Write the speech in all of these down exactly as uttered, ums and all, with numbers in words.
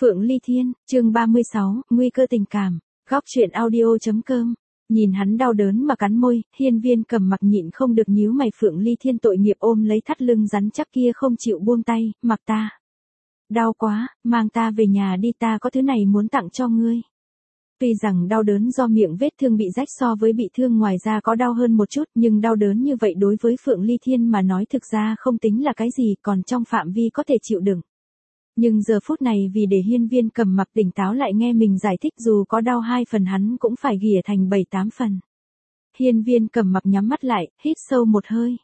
Phượng Ly Thiên, chương ba mươi sáu, nguy cơ tình cảm, góc truyện audio.com. Nhìn hắn đau đớn mà cắn môi, Hiên Viên Cầm Mặc nhịn không được nhíu mày. Phượng Ly Thiên tội nghiệp ôm lấy thắt lưng rắn chắc kia không chịu buông tay, mặc ta. Đau quá, mang ta về nhà đi, ta có thứ này muốn tặng cho ngươi. Tuy rằng đau đớn do miệng vết thương bị rách so với bị thương ngoài da có đau hơn một chút, nhưng đau đớn như vậy đối với Phượng Ly Thiên mà nói thực ra không tính là cái gì, còn trong phạm vi có thể chịu đựng. Nhưng giờ phút này vì để Hiên Viên Cầm Mặc tỉnh táo lại nghe mình giải thích, dù có đau hai phần hắn cũng phải ghìa thành bảy tám phần. Hiên Viên Cầm Mặc nhắm mắt lại, hít sâu một hơi.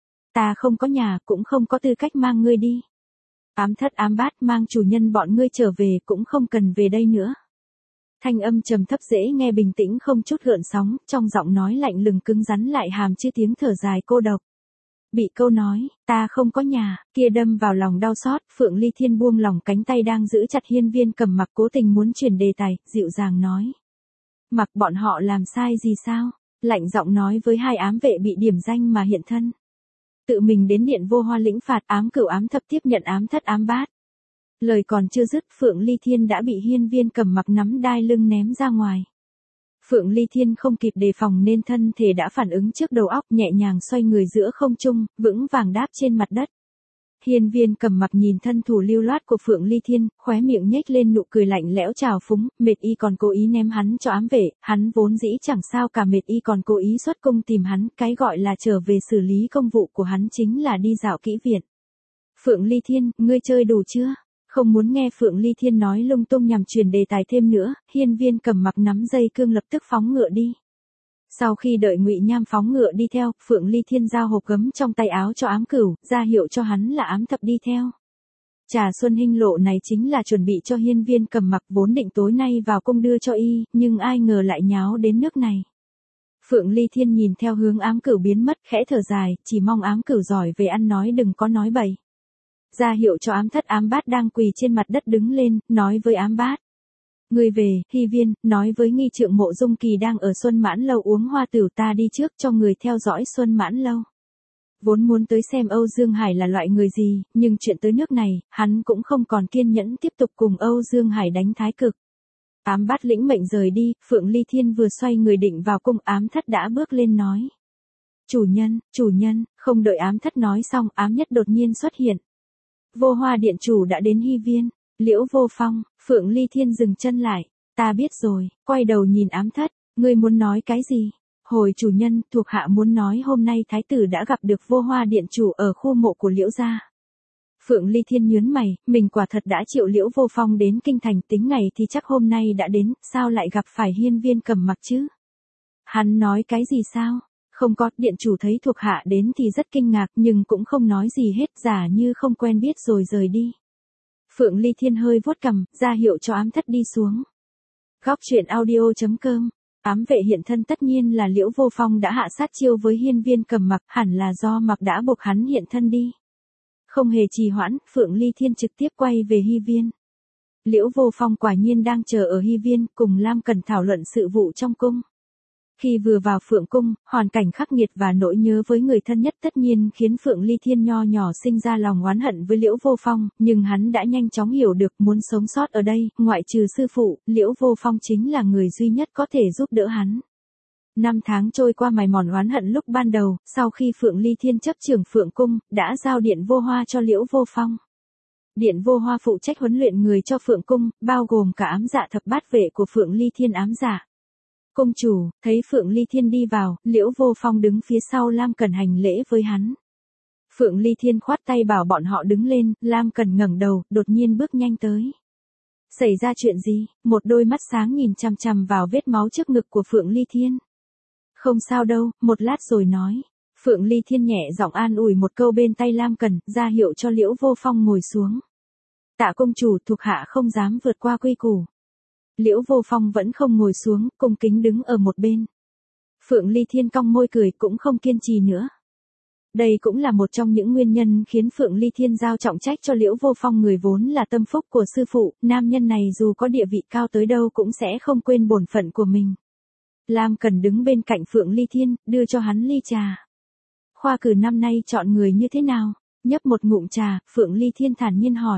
Ta không có nhà, cũng không có tư cách mang ngươi đi. Ám thất ám bát, mang chủ nhân bọn ngươi trở về, cũng không cần về đây nữa. Thanh âm trầm thấp dễ nghe bình tĩnh không chút gợn sóng, trong giọng nói lạnh lùng cứng rắn lại hàm chứa tiếng thở dài cô độc. Bị câu nói, ta không có nhà, kia đâm vào lòng đau xót, Phượng Ly Thiên buông lòng cánh tay đang giữ chặt Hiên Viên Cầm Mặc, cố tình muốn chuyển đề tài, dịu dàng nói. Mặc bọn họ làm sai gì sao? Lạnh giọng nói với hai ám vệ bị điểm danh mà hiện thân. Tự mình đến điện Vô Hoa lĩnh phạt, ám cửu ám thập tiếp nhận ám thất ám bát. Lời còn chưa dứt, Phượng Ly Thiên đã bị Hiên Viên Cầm Mặc nắm đai lưng ném ra ngoài. Phượng Ly Thiên không kịp đề phòng nên thân thể đã phản ứng trước đầu óc, nhẹ nhàng xoay người giữa không trung, vững vàng đáp trên mặt đất. Hiên Viên Cầm Mặc nhìn thân thủ lưu loát của Phượng Ly Thiên, khóe miệng nhếch lên nụ cười lạnh lẽo trào phúng, Mệt Y còn cố ý ném hắn cho ám vệ, hắn vốn dĩ chẳng sao cả, Mệt Y còn cố ý xuất cung tìm hắn, cái gọi là trở về xử lý công vụ của hắn chính là đi dạo kỹ viện. Phượng Ly Thiên, ngươi chơi đủ chưa? Không muốn nghe Phượng Ly Thiên nói lung tung nhằm truyền đề tài thêm nữa, Hiên Viên Cầm Mặc nắm dây cương lập tức phóng ngựa đi. Sau khi đợi Ngụy Nham phóng ngựa đi theo, Phượng Ly Thiên giao hộp gấm trong tay áo cho ám cửu, ra hiệu cho hắn là ám thập đi theo. Trà xuân hinh lộ này chính là chuẩn bị cho Hiên Viên Cầm Mặc, vốn định tối nay vào cung đưa cho y, nhưng ai ngờ lại nháo đến nước này. Phượng Ly Thiên nhìn theo hướng ám cửu biến mất, khẽ thở dài, chỉ mong ám cửu giỏi về ăn nói đừng có nói bậy. Ra hiệu cho ám thất ám bát đang quỳ trên mặt đất đứng lên, nói với ám bát. Người về, Hy Viên, nói với nghi trượng Mộ Dung Kỳ đang ở Xuân Mãn Lâu uống hoa tửu, ta đi trước cho người theo dõi Xuân Mãn Lâu. Vốn muốn tới xem Âu Dương Hải là loại người gì, nhưng chuyện tới nước này, hắn cũng không còn kiên nhẫn tiếp tục cùng Âu Dương Hải đánh thái cực. Ám bát lĩnh mệnh rời đi, Phượng Ly Thiên vừa xoay người định vào cung, ám thất đã bước lên nói. Chủ nhân, chủ nhân, không đợi ám thất nói xong, ám nhất đột nhiên xuất hiện. Vô Hoa điện chủ đã đến Hy Viên. Liễu Vô Phong, Phượng Ly Thiên dừng chân lại. Ta biết rồi, quay đầu nhìn ám thất, ngươi muốn nói cái gì? Hồi chủ nhân, thuộc hạ muốn nói hôm nay thái tử đã gặp được Vô Hoa điện chủ ở khu mộ của Liễu gia. Phượng Ly Thiên nhướng mày, mình quả thật đã triệu Liễu Vô Phong đến kinh thành, tính ngày thì chắc hôm nay đã đến, sao lại gặp phải Hiên Viên Cầm Mặc chứ? Hắn nói cái gì sao? Không có, điện chủ thấy thuộc hạ đến thì rất kinh ngạc nhưng cũng không nói gì hết, giả như không quen biết rồi rời đi. Phượng Ly Thiên hơi vuốt cằm, ra hiệu cho ám thất đi xuống. Góc truyện audio.com. Ám vệ hiện thân tất nhiên là Liễu Vô Phong đã hạ sát chiêu với Hiên Viên Cầm Mặc, hẳn là do Mặc đã buộc hắn hiện thân đi. Không hề trì hoãn, Phượng Ly Thiên trực tiếp quay về Hy Viên. Liễu Vô Phong quả nhiên đang chờ ở Hy Viên, cùng Lam Cần thảo luận sự vụ trong cung. Khi vừa vào Phượng cung, hoàn cảnh khắc nghiệt và nỗi nhớ với người thân nhất tất nhiên khiến Phượng Ly Thiên nho nhỏ sinh ra lòng oán hận với Liễu Vô Phong, nhưng hắn đã nhanh chóng hiểu được muốn sống sót ở đây, ngoại trừ sư phụ, Liễu Vô Phong chính là người duy nhất có thể giúp đỡ hắn. Năm tháng trôi qua mài mòn oán hận lúc ban đầu, sau khi Phượng Ly Thiên chấp trưởng Phượng cung, đã giao điện Vô Hoa cho Liễu Vô Phong. Điện Vô Hoa phụ trách huấn luyện người cho Phượng cung, bao gồm cả ám dạ thập bát vệ của Phượng Ly Thiên ám dạ. Công chủ, thấy Phượng Ly Thiên đi vào, Liễu Vô Phong đứng phía sau Lam Cần hành lễ với hắn. Phượng Ly Thiên khoát tay bảo bọn họ đứng lên, Lam Cần ngẩng đầu, đột nhiên bước nhanh tới. Xảy ra chuyện gì? Một đôi mắt sáng nhìn chằm chằm vào vết máu trước ngực của Phượng Ly Thiên. Không sao đâu, một lát rồi nói. Phượng Ly Thiên nhẹ giọng an ủi một câu bên tay Lam Cần, ra hiệu cho Liễu Vô Phong ngồi xuống. Tạ công chủ, thuộc hạ không dám vượt qua quy củ. Liễu Vô Phong vẫn không ngồi xuống, cung kính đứng ở một bên. Phượng Ly Thiên cong môi cười cũng không kiên trì nữa. Đây cũng là một trong những nguyên nhân khiến Phượng Ly Thiên giao trọng trách cho Liễu Vô Phong, người vốn là tâm phúc của sư phụ, nam nhân này dù có địa vị cao tới đâu cũng sẽ không quên bổn phận của mình. Lam Cần đứng bên cạnh Phượng Ly Thiên, đưa cho hắn ly trà. Khoa cử năm nay chọn người như thế nào? Nhấp một ngụm trà, Phượng Ly Thiên thản nhiên hỏi.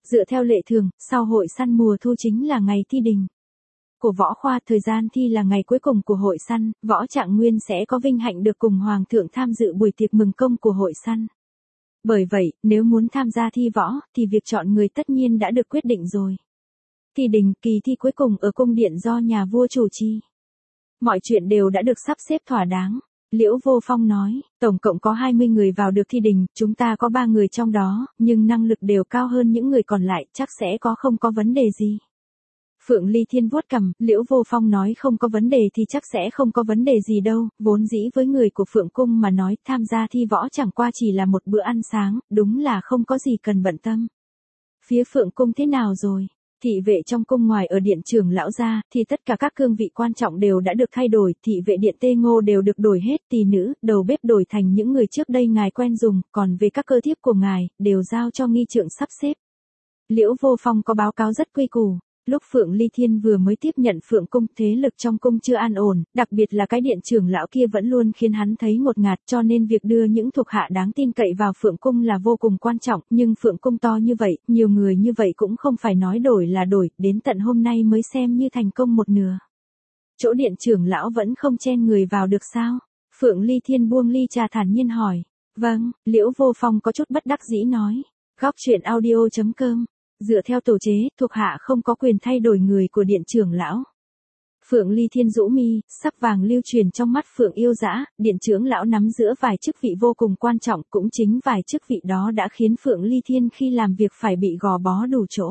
Dựa theo lệ thường, sau hội săn mùa thu chính là ngày thi đình của võ khoa, thời gian thi là ngày cuối cùng của hội săn, võ trạng nguyên sẽ có vinh hạnh được cùng hoàng thượng tham dự buổi tiệc mừng công của hội săn. Bởi vậy, nếu muốn tham gia thi võ, thì việc chọn người tất nhiên đã được quyết định rồi. Thi đình, kỳ thi cuối cùng ở cung điện do nhà vua chủ trì. Mọi chuyện đều đã được sắp xếp thỏa đáng. Liễu Vô Phong nói, tổng cộng có hai mươi người vào được thi đình, chúng ta có ba người trong đó, nhưng năng lực đều cao hơn những người còn lại, chắc sẽ có không có vấn đề gì. Phượng Ly Thiên vuốt cằm, Liễu Vô Phong nói không có vấn đề thì chắc sẽ không có vấn đề gì đâu, vốn dĩ với người của Phượng Cung mà nói, tham gia thi võ chẳng qua chỉ là một bữa ăn sáng, đúng là không có gì cần bận tâm. Phía Phượng Cung thế nào rồi? Thị vệ trong cung ngoài ở điện trưởng lão gia, thì tất cả các cương vị quan trọng đều đã được thay đổi, thị vệ điện Tê Ngô đều được đổi hết, tỳ nữ, đầu bếp đổi thành những người trước đây ngài quen dùng, còn về các cơ thiếp của ngài, đều giao cho nghi trượng sắp xếp. Liễu Vô Phong có báo cáo rất quy củ. Lúc Phượng Ly Thiên vừa mới tiếp nhận Phượng Cung, thế lực trong cung chưa an ổn, đặc biệt là cái điện trưởng lão kia vẫn luôn khiến hắn thấy ngột ngạt, cho nên việc đưa những thuộc hạ đáng tin cậy vào Phượng Cung là vô cùng quan trọng, nhưng Phượng Cung to như vậy, nhiều người như vậy cũng không phải nói đổi là đổi, đến tận hôm nay mới xem như thành công một nửa. Chỗ điện trưởng lão vẫn không chen người vào được sao? Phượng Ly Thiên buông ly trà thản nhiên hỏi. Vâng, Liễu Vô Phong có chút bất đắc dĩ nói. Góc truyện audio chấm com. Dựa theo tổ chế, thuộc hạ không có quyền thay đổi người của điện trưởng lão. Phượng Ly Thiên rũ mi, sắc vàng lưu truyền trong mắt Phượng Yêu Dã, điện trưởng lão nắm giữa vài chức vị vô cùng quan trọng, cũng chính vài chức vị đó đã khiến Phượng Ly Thiên khi làm việc phải bị gò bó đủ chỗ.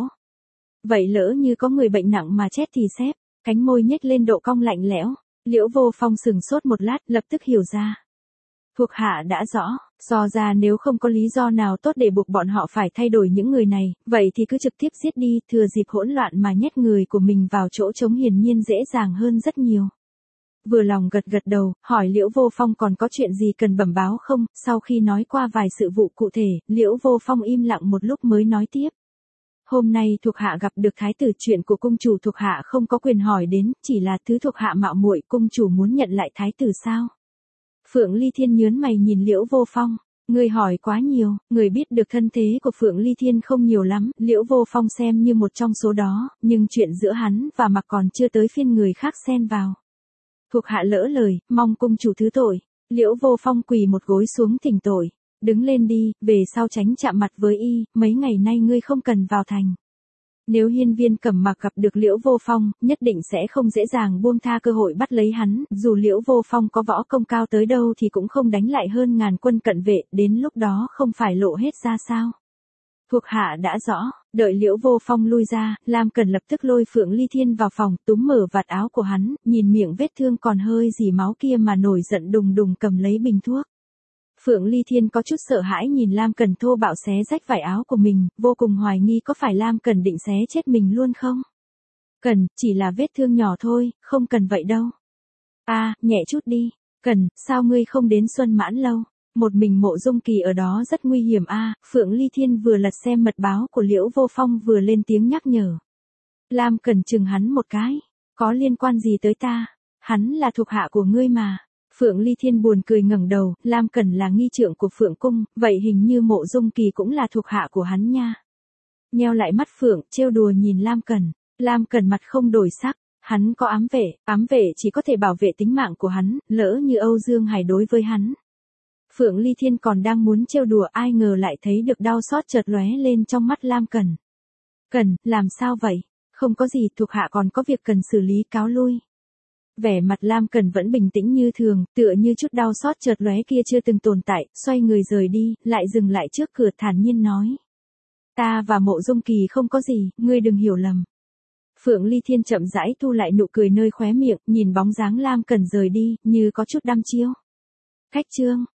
Vậy lỡ như có người bệnh nặng mà chết thì xếp, cánh môi nhếch lên độ cong lạnh lẽo. Liễu Vô Phong sừng sốt một lát, lập tức hiểu ra. Thuộc hạ đã rõ, do ra nếu không có lý do nào tốt để buộc bọn họ phải thay đổi những người này, vậy thì cứ trực tiếp giết đi, thừa dịp hỗn loạn mà nhét người của mình vào chỗ trống hiển nhiên dễ dàng hơn rất nhiều. Vừa lòng gật gật đầu, hỏi Liễu Vô Phong còn có chuyện gì cần bẩm báo không, sau khi nói qua vài sự vụ cụ thể, Liễu Vô Phong im lặng một lúc mới nói tiếp. Hôm nay thuộc hạ gặp được thái tử, chuyện của cung chủ thuộc hạ không có quyền hỏi đến, chỉ là thứ thuộc hạ mạo muội, cung chủ muốn nhận lại thái tử sao? Phượng Ly Thiên nhớn mày nhìn Liễu Vô Phong, người hỏi quá nhiều, người biết được thân thế của Phượng Ly Thiên không nhiều lắm, Liễu Vô Phong xem như một trong số đó, nhưng chuyện giữa hắn và Mặc còn chưa tới phiên người khác xen vào. Thuộc hạ lỡ lời, mong cung chủ thứ tội. Liễu Vô Phong quỳ một gối xuống thỉnh tội, đứng lên đi, về sau tránh chạm mặt với y, mấy ngày nay ngươi không cần vào thành. Nếu Hiên Viên Cẩm Mặc gặp được Liễu Vô Phong, nhất định sẽ không dễ dàng buông tha cơ hội bắt lấy hắn, dù Liễu Vô Phong có võ công cao tới đâu thì cũng không đánh lại hơn ngàn quân cận vệ, đến lúc đó không phải lộ hết ra sao. Thuộc hạ đã rõ, đợi Liễu Vô Phong lui ra, Lam Cần lập tức lôi Phượng Ly Thiên vào phòng, túm mở vạt áo của hắn, nhìn miệng vết thương còn hơi dì máu kia mà nổi giận đùng đùng cầm lấy bình thuốc. Phượng Ly Thiên có chút sợ hãi nhìn Lam Cần thô bạo xé rách vải áo của mình, vô cùng hoài nghi có phải Lam Cần định xé chết mình luôn không? Cần, chỉ là vết thương nhỏ thôi, không cần vậy đâu. A, à, nhẹ chút đi. Cần, sao ngươi không đến Xuân Mãn lâu? Một mình Mộ Dung Kỳ ở đó rất nguy hiểm a. À, Phượng Ly Thiên vừa lật xem mật báo của Liễu Vô Phong vừa lên tiếng nhắc nhở. Lam Cần chừng hắn một cái, có liên quan gì tới ta? Hắn là thuộc hạ của ngươi mà. Phượng Ly Thiên buồn cười ngẩng đầu, Lam Cần là nghi trượng của Phượng Cung, vậy hình như Mộ Dung Kỳ cũng là thuộc hạ của hắn nha. Nheo lại mắt Phượng, trêu đùa nhìn Lam Cần, Lam Cần mặt không đổi sắc, hắn có ám vệ, ám vệ chỉ có thể bảo vệ tính mạng của hắn, lỡ như Âu Dương Hải đối với hắn. Phượng Ly Thiên còn đang muốn trêu đùa, ai ngờ lại thấy được đau xót chợt lóe lên trong mắt Lam Cần. Cần, làm sao vậy? Không có gì, thuộc hạ còn có việc cần xử lý, cáo lui. Vẻ mặt Lam Cần vẫn bình tĩnh như thường, tựa như chút đau xót chợt lóe kia chưa từng tồn tại, xoay người rời đi, lại dừng lại trước cửa thản nhiên nói. Ta và Mộ Dung Kỳ không có gì, ngươi đừng hiểu lầm. Phượng Ly Thiên chậm rãi thu lại nụ cười nơi khóe miệng, nhìn bóng dáng Lam Cần rời đi, như có chút đăm chiêu. Cách chương.